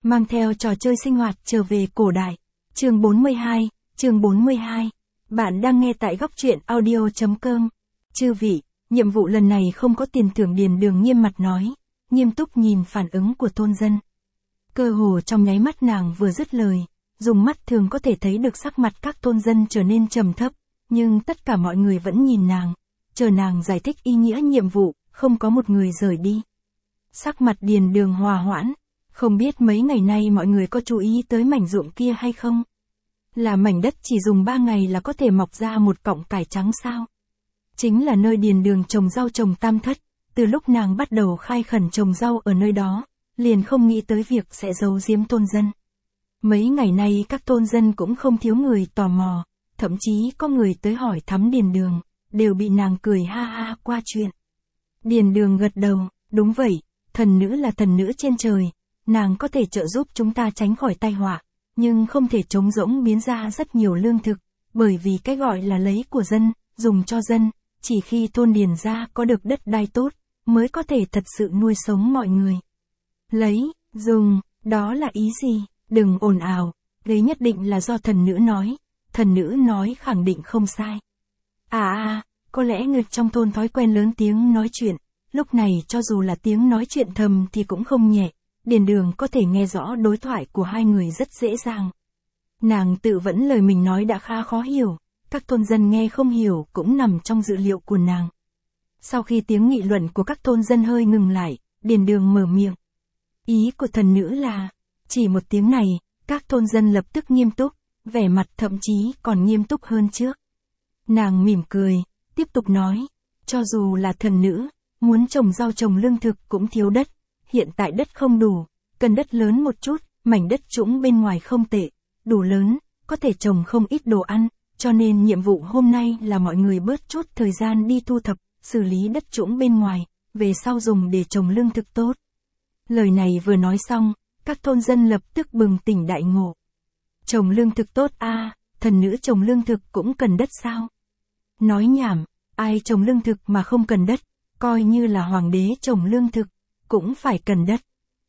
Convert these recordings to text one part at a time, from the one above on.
mang theo trò chơi sinh hoạt trở về cổ đại. Chương 42. Bạn đang nghe tại góc truyện audio.com. Chư vị, nhiệm vụ lần này không có tiền thưởng. Điền Đường nghiêm mặt nói, nghiêm túc nhìn phản ứng của thôn dân. Cơ hồ trong nháy mắt nàng vừa dứt lời, dùng mắt thường có thể thấy được sắc mặt các thôn dân trở nên trầm thấp, nhưng tất cả mọi người vẫn nhìn nàng, chờ nàng giải thích ý nghĩa nhiệm vụ, không có một người rời đi. Sắc mặt Điền Đường hòa hoãn, không biết mấy ngày nay mọi người có chú ý tới mảnh ruộng kia hay không? Là mảnh đất chỉ dùng 3 ngày là có thể mọc ra một cọng cải trắng sao? Chính là nơi Điền Đường trồng rau trồng tam thất, từ lúc nàng bắt đầu khai khẩn trồng rau ở nơi đó, liền không nghĩ tới việc sẽ giấu giếm thôn dân. Mấy ngày nay các thôn dân cũng không thiếu người tò mò, thậm chí có người tới hỏi thăm Điền Đường, đều bị nàng cười ha ha qua chuyện. Điền Đường gật đầu, đúng vậy, thần nữ là thần nữ trên trời, nàng có thể trợ giúp chúng ta tránh khỏi tai họa, nhưng không thể trống rỗng biến ra rất nhiều lương thực, bởi vì cái gọi là lấy của dân, dùng cho dân, chỉ khi thôn Điền gia có được đất đai tốt, mới có thể thật sự nuôi sống mọi người. Lấy, dùng, đó là ý gì? Đừng ồn ào, đấy nhất định là do thần nữ nói khẳng định không sai. Có lẽ người trong thôn thói quen lớn tiếng nói chuyện, lúc này cho dù là tiếng nói chuyện thầm thì cũng không nhẹ, Điền Đường có thể nghe rõ đối thoại của hai người rất dễ dàng. Nàng tự vẫn lời mình nói đã khá khó hiểu, các thôn dân nghe không hiểu cũng nằm trong dự liệu của nàng. Sau khi tiếng nghị luận của các thôn dân hơi ngừng lại, Điền Đường mở miệng. Ý của thần nữ là, chỉ một tiếng này, các thôn dân lập tức nghiêm túc, vẻ mặt thậm chí còn nghiêm túc hơn trước. Nàng mỉm cười, tiếp tục nói, cho dù là thần nữ, muốn trồng rau trồng lương thực cũng thiếu đất, hiện tại đất không đủ, cần đất lớn một chút, mảnh đất trũng bên ngoài không tệ, đủ lớn, có thể trồng không ít đồ ăn, cho nên nhiệm vụ hôm nay là mọi người bớt chút thời gian đi thu thập, xử lý đất trũng bên ngoài, về sau dùng để trồng lương thực tốt. Lời này vừa nói xong, các thôn dân lập tức bừng tỉnh đại ngộ. Trồng lương thực tốt thần nữ trồng lương thực cũng cần đất sao? Nói nhảm, ai trồng lương thực mà không cần đất, coi như là hoàng đế trồng lương thực, cũng phải cần đất.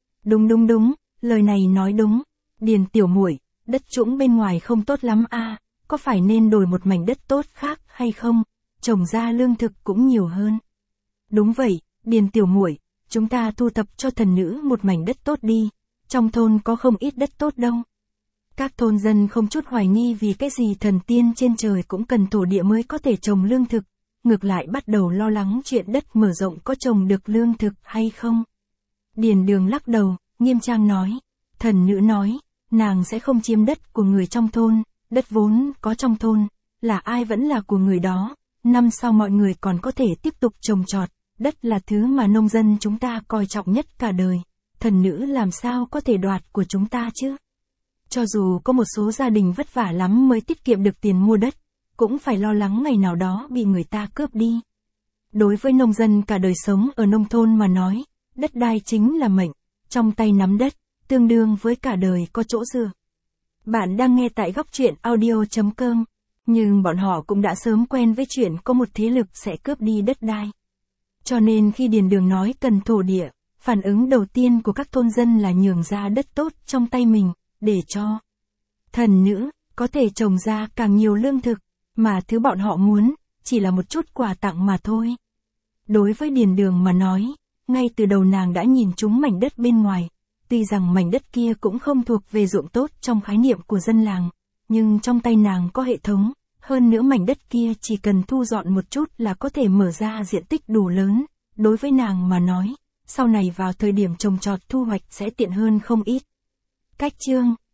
Đúng, lời này nói đúng. Điền tiểu muội, đất trũng bên ngoài không tốt lắm có phải nên đổi một mảnh đất tốt khác hay không? Trồng ra lương thực cũng nhiều hơn. Đúng vậy, Điền tiểu muội, chúng ta thu thập cho thần nữ một mảnh đất tốt đi, trong thôn có không ít đất tốt đâu. Các thôn dân không chút hoài nghi vì cái gì thần tiên trên trời cũng cần thổ địa mới có thể trồng lương thực, ngược lại bắt đầu lo lắng chuyện đất mở rộng có trồng được lương thực hay không. Điền Đường lắc đầu, nghiêm trang nói, thần nữ nói, nàng sẽ không chiếm đất của người trong thôn, đất vốn có trong thôn, là ai vẫn là của người đó, năm sau mọi người còn có thể tiếp tục trồng trọt, đất là thứ mà nông dân chúng ta coi trọng nhất cả đời, thần nữ làm sao có thể đoạt của chúng ta chứ? Cho dù có một số gia đình vất vả lắm mới tiết kiệm được tiền mua đất, cũng phải lo lắng ngày nào đó bị người ta cướp đi. Đối với nông dân cả đời sống ở nông thôn mà nói, đất đai chính là mệnh, trong tay nắm đất, tương đương với cả đời có chỗ dựa. Bạn đang nghe tại góc truyện audio.com, nhưng bọn họ cũng đã sớm quen với chuyện có một thế lực sẽ cướp đi đất đai. Cho nên khi Điền Đường nói cần thổ địa, phản ứng đầu tiên của các thôn dân là nhường ra đất tốt trong tay mình, để cho thần nữ có thể trồng ra càng nhiều lương thực, mà thứ bọn họ muốn, chỉ là một chút quà tặng mà thôi. Đối với Điền Đường mà nói, ngay từ đầu nàng đã nhìn trúng mảnh đất bên ngoài, tuy rằng mảnh đất kia cũng không thuộc về ruộng tốt trong khái niệm của dân làng, nhưng trong tay nàng có hệ thống, hơn nữa mảnh đất kia chỉ cần thu dọn một chút là có thể mở ra diện tích đủ lớn, đối với nàng mà nói, sau này vào thời điểm trồng trọt thu hoạch sẽ tiện hơn không ít. Cách chương